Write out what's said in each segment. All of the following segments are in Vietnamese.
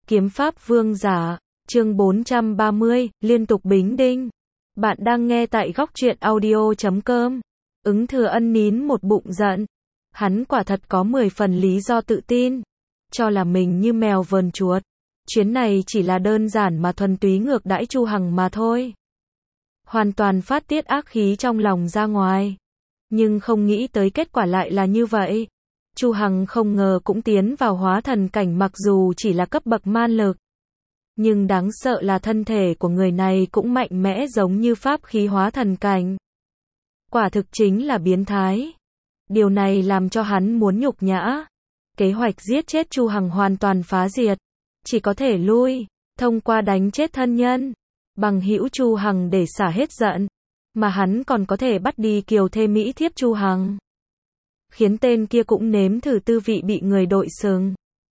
Kiếm pháp vương giả, chương 430, liên tục bính đinh. Bạn đang nghe tại góc truyện audio.com. Ứng Thừa Ân nín một bụng giận. Hắn quả thật có 10 phần lý do tự tin. Cho là mình như mèo vờn chuột. Chuyến này chỉ là đơn giản mà thuần túy ngược đãi Chu Hằng mà thôi. Hoàn toàn phát tiết ác khí trong lòng ra ngoài. Nhưng không nghĩ tới kết quả lại là như vậy. Chu Hằng không ngờ cũng tiến vào hóa thần cảnh, mặc dù chỉ là cấp bậc man lực. Nhưng đáng sợ là thân thể của người này cũng mạnh mẽ giống như pháp khí hóa thần cảnh. Quả thực chính là biến thái. Điều này làm cho hắn muốn nhục nhã. Kế hoạch giết chết Chu Hằng hoàn toàn phá diệt. Chỉ có thể lui, thông qua đánh chết thân nhân, bằng hữu Chu Hằng để xả hết giận. Mà hắn còn có thể bắt đi kiều thê mỹ thiếp Chu Hằng. Khiến tên kia cũng nếm thử tư vị bị người đội sừng.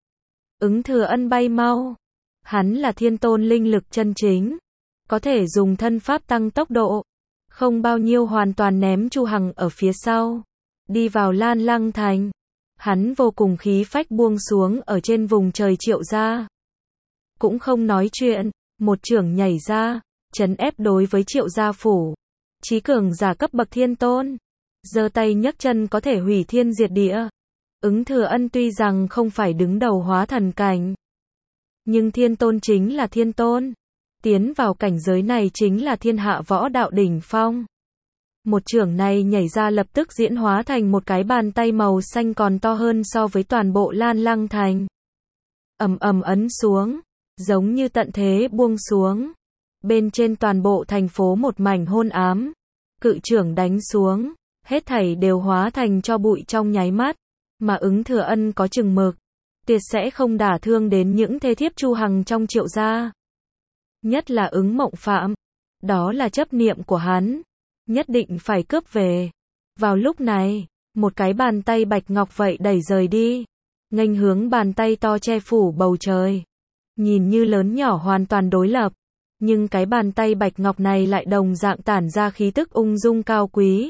Ứng Thừa Ân bay mau. Hắn là thiên tôn linh lực chân chính. Có thể dùng thân pháp tăng tốc độ. Không bao nhiêu hoàn toàn ném Chu Hằng ở phía sau. Đi vào Lan Lăng Thành. Hắn vô cùng khí phách buông xuống ở trên vùng trời Triệu gia. Cũng không nói chuyện, một chưởng nhảy ra, trấn ép đối với Triệu gia phủ. Chí cường giả cấp bậc thiên tôn. Giơ tay nhấc chân có thể hủy thiên diệt địa. Ứng Thừa Ân tuy rằng không phải đứng đầu hóa thần cảnh, nhưng thiên tôn chính là thiên tôn. Tiến vào cảnh giới này chính là thiên hạ võ đạo đỉnh phong. Một chưởng này nhảy ra lập tức diễn hóa thành một cái bàn tay màu xanh còn to hơn so với toàn bộ Lan Lăng Thành. Ầm ầm ấn xuống, giống như tận thế buông xuống. Bên trên toàn bộ thành phố một mảnh hôn ám. Cự chưởng đánh xuống, hết thảy đều hóa thành tro bụi trong nháy mắt. Mà Ứng Thừa Ân có chừng mực, tuyệt sẽ không đả thương đến những thê thiếp Chu Hằng trong Triệu gia. Nhất là Ứng Mộng Phạm. Đó là chấp niệm của hắn. Nhất định phải cướp về. Vào lúc này, một cái bàn tay bạch ngọc vậy đẩy rời đi. Nghênh hướng bàn tay to che phủ bầu trời. Nhìn như lớn nhỏ hoàn toàn đối lập. Nhưng cái bàn tay bạch ngọc này lại đồng dạng tản ra khí tức ung dung cao quý.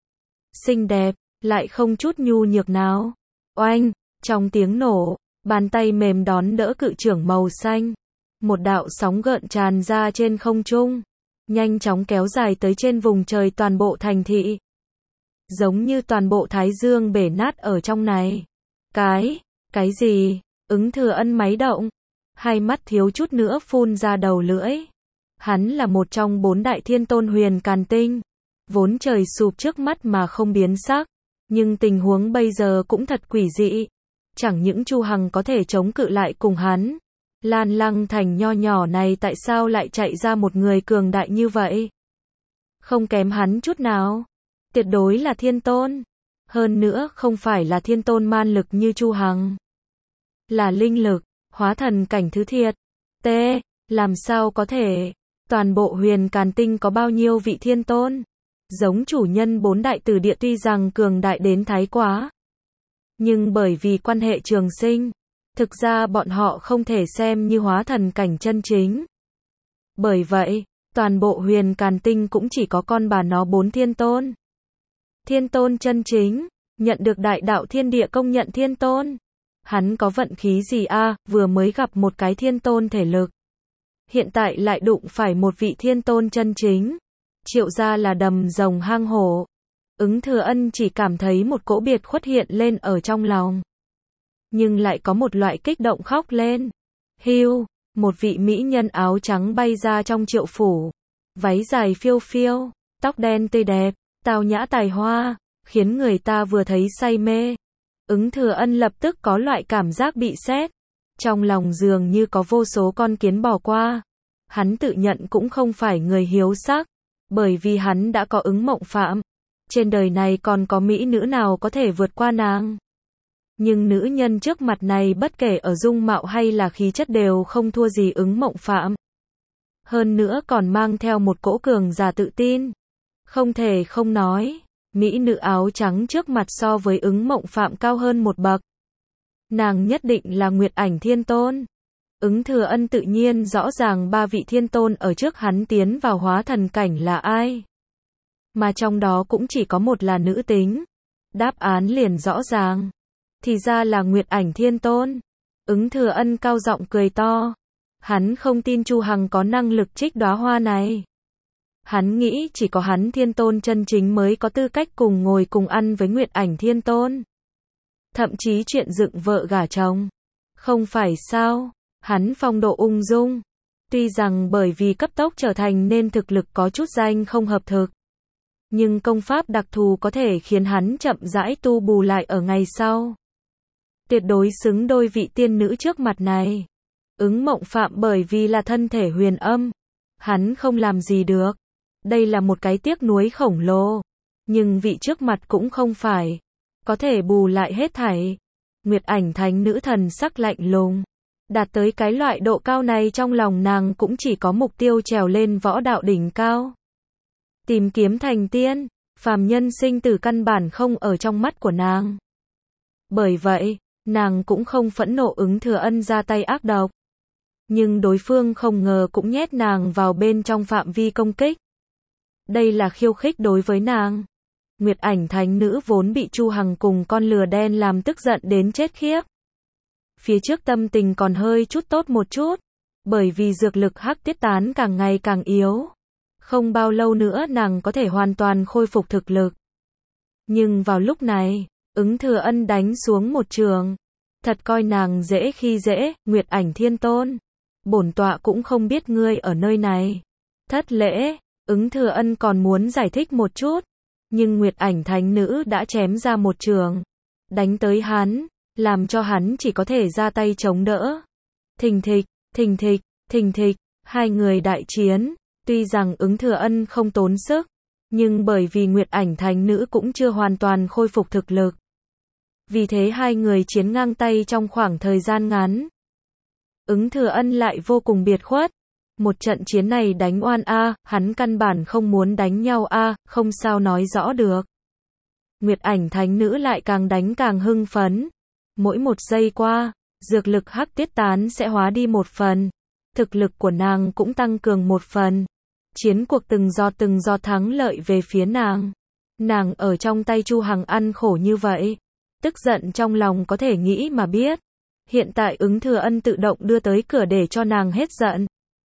Xinh đẹp, lại không chút nhu nhược nào. Oanh, trong tiếng nổ, bàn tay mềm đón đỡ cự chưởng màu xanh. Một đạo sóng gợn tràn ra trên không trung. Nhanh chóng kéo dài tới trên vùng trời toàn bộ thành thị. Giống như toàn bộ Thái Dương bể nát ở trong này. Cái gì? Ứng Thừa Ân máy động. Hai mắt thiếu chút nữa phun ra đầu lưỡi. Hắn là một trong 4 đại thiên tôn huyền càn tinh. Vốn trời sụp trước mắt mà không biến sắc. Nhưng tình huống bây giờ cũng thật quỷ dị. Chẳng những Chu Hằng có thể chống cự lại cùng hắn. Lan Lăng Thành nho nhỏ này tại sao lại chạy ra một người cường đại như vậy? Không kém hắn chút nào. Tuyệt đối là thiên tôn. Hơn nữa không phải là thiên tôn man lực như Chu Hằng. Là linh lực, hóa thần cảnh thứ thiệt. Làm sao có thể? Toàn bộ huyền càn tinh có bao nhiêu vị thiên tôn? Giống chủ nhân 4 đại tử địa tuy rằng cường đại đến thái quá. Nhưng bởi vì quan hệ trường sinh. Thực ra bọn họ không thể xem như hóa thần cảnh chân chính. Bởi vậy, toàn bộ huyền càn tinh cũng chỉ có con bà nó 4 thiên tôn. Thiên tôn chân chính, nhận được đại đạo thiên địa công nhận thiên tôn. Hắn có vận khí gì a, vừa mới gặp một cái thiên tôn thể lực. Hiện tại lại đụng phải một vị thiên tôn chân chính. Triệu gia là đầm rồng hang hổ. Ứng Thừa Ân chỉ cảm thấy một cỗ biệt khuất hiện lên ở trong lòng. Nhưng lại có một loại kích động khóc lên. Hưu, một vị mỹ nhân áo trắng bay ra trong Triệu phủ. Váy dài phiêu phiêu, tóc đen tươi đẹp, tao nhã tài hoa, khiến người ta vừa thấy say mê. Ứng Thừa Ân lập tức có loại cảm giác bị sét. Trong lòng dường như có vô số con kiến bò qua. Hắn tự nhận cũng không phải người hiếu sắc. Bởi vì hắn đã có Ứng Mộng Phạm. Trên đời này còn có mỹ nữ nào có thể vượt qua nàng. Nhưng nữ nhân trước mặt này bất kể ở dung mạo hay là khí chất đều không thua gì Ứng Mộng Phạm. Hơn nữa còn mang theo một cỗ cường giả tự tin. Không thể không nói, mỹ nữ áo trắng trước mặt so với Ứng Mộng Phạm cao hơn một bậc. Nàng nhất định là Nguyệt Ảnh Thiên Tôn. Ứng Thừa Ân tự nhiên rõ ràng 3 vị thiên tôn ở trước hắn tiến vào hóa thần cảnh là ai. Mà trong đó cũng chỉ có một là nữ tính. Đáp án liền rõ ràng. Thì ra là Nguyệt Ảnh Thiên Tôn. Ứng Thừa Ân cao giọng cười to. Hắn không tin Chu Hằng có năng lực trích đóa hoa này. Hắn nghĩ chỉ có hắn Thiên Tôn chân chính mới có tư cách cùng ngồi cùng ăn với Nguyệt Ảnh Thiên Tôn. Thậm chí chuyện dựng vợ gả chồng. Không phải sao, hắn phong độ ung dung. Tuy rằng bởi vì cấp tốc trở thành nên thực lực có chút danh không hợp thực. Nhưng công pháp đặc thù có thể khiến hắn chậm rãi tu bù lại ở ngày sau. Tuyệt đối xứng đôi vị tiên nữ trước mặt này. Ứng Mộng Phạm bởi vì là thân thể huyền âm. Hắn không làm gì được. Đây là một cái tiếc nuối khổng lồ. Nhưng vị trước mặt cũng không phải. Có thể bù lại hết thảy. Nguyệt Ảnh thánh nữ thần sắc lạnh lùng. Đạt tới cái loại độ cao này trong lòng nàng cũng chỉ có mục tiêu trèo lên võ đạo đỉnh cao. Tìm kiếm thành tiên, phàm nhân sinh tử căn bản không ở trong mắt của nàng. Bởi vậy, nàng cũng không phẫn nộ Ứng Thừa Ân ra tay ác độc. Nhưng đối phương không ngờ cũng nhét nàng vào bên trong phạm vi công kích. Đây là khiêu khích đối với nàng. Nguyệt Ảnh thánh nữ vốn bị Chu Hằng cùng con lừa đen làm tức giận đến chết khiếp. Phía trước tâm tình còn hơi chút tốt một chút, bởi vì dược lực hắc tiết tán càng ngày càng yếu. Không bao lâu nữa nàng có thể hoàn toàn khôi phục thực lực. Nhưng vào lúc này, Ứng Thừa Ân đánh xuống một trường. Thật coi nàng dễ khi dễ, Nguyệt Ảnh Thiên Tôn. Bổn tọa cũng không biết ngươi ở nơi này. Thất lễ, Ứng Thừa Ân còn muốn giải thích một chút. Nhưng Nguyệt Ảnh thánh nữ đã chém ra một trường. Đánh tới hắn, làm cho hắn chỉ có thể ra tay chống đỡ. Thình thịch, thình thịch, thình thịch, hai người đại chiến. Tuy rằng Ứng Thừa Ân không tốn sức, nhưng bởi vì Nguyệt Ảnh thánh nữ cũng chưa hoàn toàn khôi phục thực lực. Vì thế hai người chiến ngang tay trong khoảng thời gian ngắn. Ứng Thừa Ân lại vô cùng biệt khuất. Một trận chiến này đánh oan a, hắn căn bản không muốn đánh nhau a, không sao nói rõ được. Nguyệt Ảnh thánh nữ lại càng đánh càng hưng phấn. Mỗi một giây qua, dược lực hắc tiết tán sẽ hóa đi một phần. Thực lực của nàng cũng tăng cường một phần. Chiến cuộc từng giọt thắng lợi về phía nàng. Nàng ở trong tay Chu Hằng ăn khổ như vậy. Tức giận trong lòng có thể nghĩ mà biết. Hiện tại Ứng Thừa Ân tự động đưa tới cửa để cho nàng hết giận.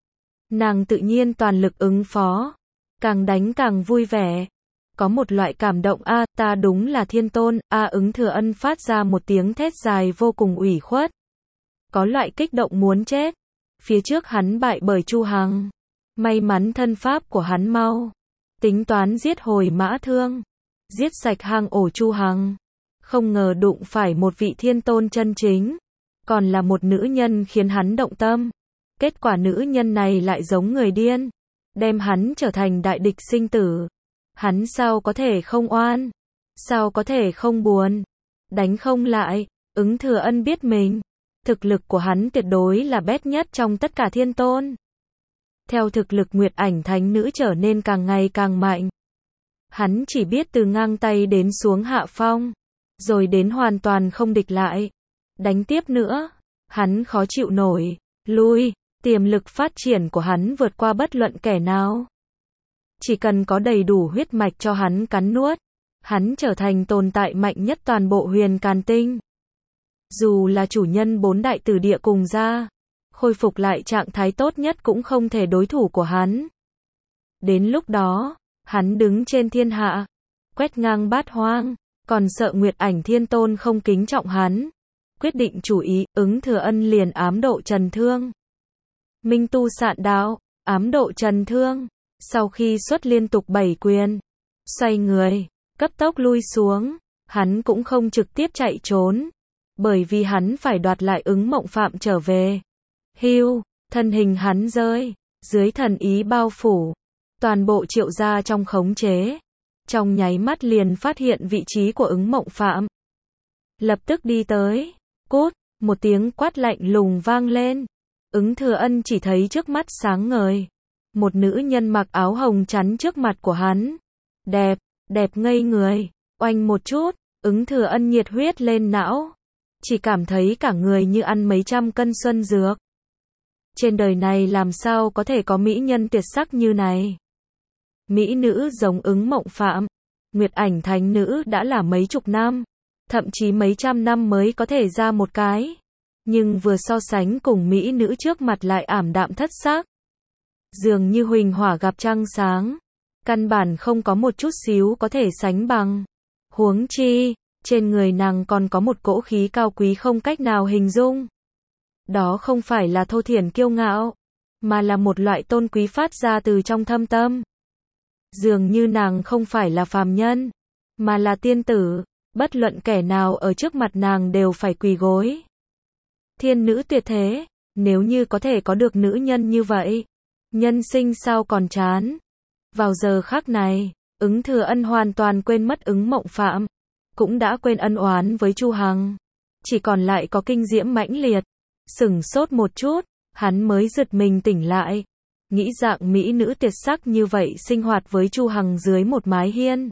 Nàng tự nhiên toàn lực ứng phó. Càng đánh càng vui vẻ. Có một loại cảm động a, ta đúng là thiên tôn, Ứng Thừa Ân phát ra một tiếng thét dài vô cùng ủy khuất. Có loại kích động muốn chết. Phía trước hắn bại bởi Chu Hằng. May mắn thân pháp của hắn mau. Tính toán giết hồi Mã Thương. Giết sạch hang ổ Chu Hằng. Không ngờ đụng phải một vị thiên tôn chân chính. Còn là một nữ nhân khiến hắn động tâm. Kết quả nữ nhân này lại giống người điên. Đem hắn trở thành đại địch sinh tử. Hắn sao có thể không oan? Sao có thể không buồn? Đánh không lại. Ứng Thừa Ân biết mình. Thực lực của hắn tuyệt đối là bét nhất trong tất cả thiên tôn. Theo thực lực Nguyệt Ảnh thánh nữ trở nên càng ngày càng mạnh. Hắn chỉ biết từ ngang tay đến xuống hạ phong. Rồi đến hoàn toàn không địch lại. Đánh tiếp nữa. Hắn khó chịu nổi. Lui. Tiềm lực phát triển của hắn vượt qua bất luận kẻ nào. Chỉ cần có đầy đủ huyết mạch cho hắn cắn nuốt. Hắn trở thành tồn tại mạnh nhất toàn bộ Huyền Càn Tinh. Dù là chủ nhân 4 đại tử địa cùng ra. Khôi phục lại trạng thái tốt nhất cũng không thể đối thủ của hắn. Đến lúc đó, hắn đứng trên thiên hạ. Quét ngang bát hoang. Còn sợ Nguyệt Ảnh Thiên Tôn không kính trọng hắn. Quyết định chủ ý, Ứng Thừa Ân liền ám độ Trần Thương. Minh tu sạn đạo, ám độ Trần Thương. Sau khi xuất liên tục 7 quyền. Xoay người, cấp tốc lui xuống. Hắn cũng không trực tiếp chạy trốn. Bởi vì hắn phải đoạt lại Ứng Mộng Phạm trở về. Hưu, thân hình hắn rơi. Dưới thần ý bao phủ. Toàn bộ Triệu gia trong khống chế. Trong nháy mắt liền phát hiện vị trí của Ứng Mộng Phạm. Lập tức đi tới. Cút, một tiếng quát lạnh lùng vang lên. Ứng Thừa Ân chỉ thấy trước mắt sáng ngời. Một nữ nhân mặc áo hồng chắn trước mặt của hắn. Đẹp, đẹp ngây người. Oanh một chút, Ứng Thừa Ân nhiệt huyết lên não. Chỉ cảm thấy cả người như ăn mấy trăm cân xuân dược. Trên đời này làm sao có thể có mỹ nhân tuyệt sắc như này. Mỹ nữ giống Ứng Mộng Phạm. Nguyệt Ảnh thánh nữ đã là mấy chục năm. Thậm chí mấy trăm năm mới có thể ra một cái. nhưng vừa so sánh cùng mỹ nữ trước mặt lại ảm đạm thất sắc. Dường như huỳnh hỏa gặp trăng sáng, căn bản không có một chút xíu có thể sánh bằng. Huống chi, trên người nàng còn có một cỗ khí cao quý không cách nào hình dung. Đó không phải là thô thiển kiêu ngạo, mà là một loại tôn quý phát ra từ trong thâm tâm. Dường như nàng không phải là phàm nhân, mà là tiên tử, bất luận kẻ nào ở trước mặt nàng đều phải quỳ gối. Thiên nữ tuyệt thế, nếu như có thể có được nữ nhân như vậy, nhân sinh sao còn chán. Vào giờ khắc này, Ứng Thừa Ân hoàn toàn quên mất Ứng Mộng Phạm, cũng đã quên ân oán với Chu Hằng, chỉ còn lại có kinh diễm mãnh liệt. Sửng sốt một chút, hắn mới giật mình tỉnh lại, nghĩ dạng mỹ nữ tuyệt sắc như vậy sinh hoạt với Chu Hằng dưới một mái hiên.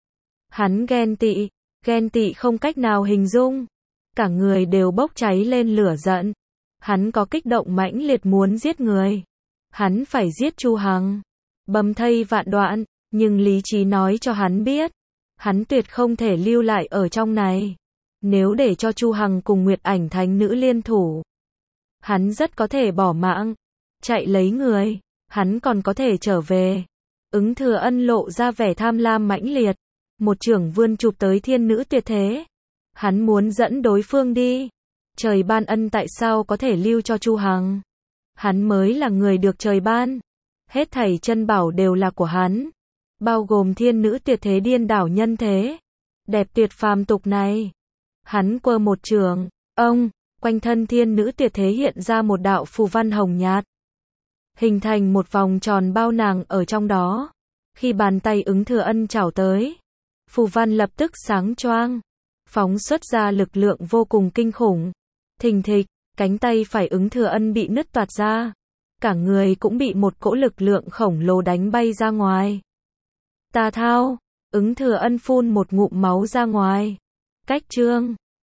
Hắn ghen tị không cách nào hình dung, cả người đều bốc cháy lên lửa giận. Hắn có kích động mãnh liệt muốn giết người. Hắn phải giết Chu Hằng, bầm thây vạn đoạn, nhưng lý trí nói cho hắn biết, hắn tuyệt không thể lưu lại ở trong này. Nếu để cho Chu Hằng cùng Nguyệt Ảnh Thánh Nữ liên thủ, hắn rất có thể bỏ mạng, chạy lấy người, hắn còn có thể trở về. Ứng Thừa Ân lộ ra vẻ tham lam mãnh liệt, một chưởng vươn chụp tới thiên nữ tuyệt thế. Hắn muốn dẫn đối phương đi. Trời ban ân tại sao có thể lưu cho Chu Hằng? Hắn mới là người được trời ban. Hết thảy chân bảo đều là của hắn, bao gồm thiên nữ tuyệt thế điên đảo nhân thế, đẹp tuyệt phàm tục này. Hắn quơ một trường, quanh thân thiên nữ tuyệt thế hiện ra một đạo phù văn hồng nhạt, hình thành một vòng tròn bao nàng ở trong đó. Khi bàn tay Ứng Thừa Ân chảo tới, phù văn lập tức sáng choang, phóng xuất ra lực lượng vô cùng kinh khủng. Thình thịch, cánh tay phải Ứng Thừa Ân bị nứt toạc ra, cả người cũng bị một cỗ lực lượng khổng lồ đánh bay ra ngoài. Tà thao, Ứng Thừa Ân phun một ngụm máu ra ngoài. Cách chương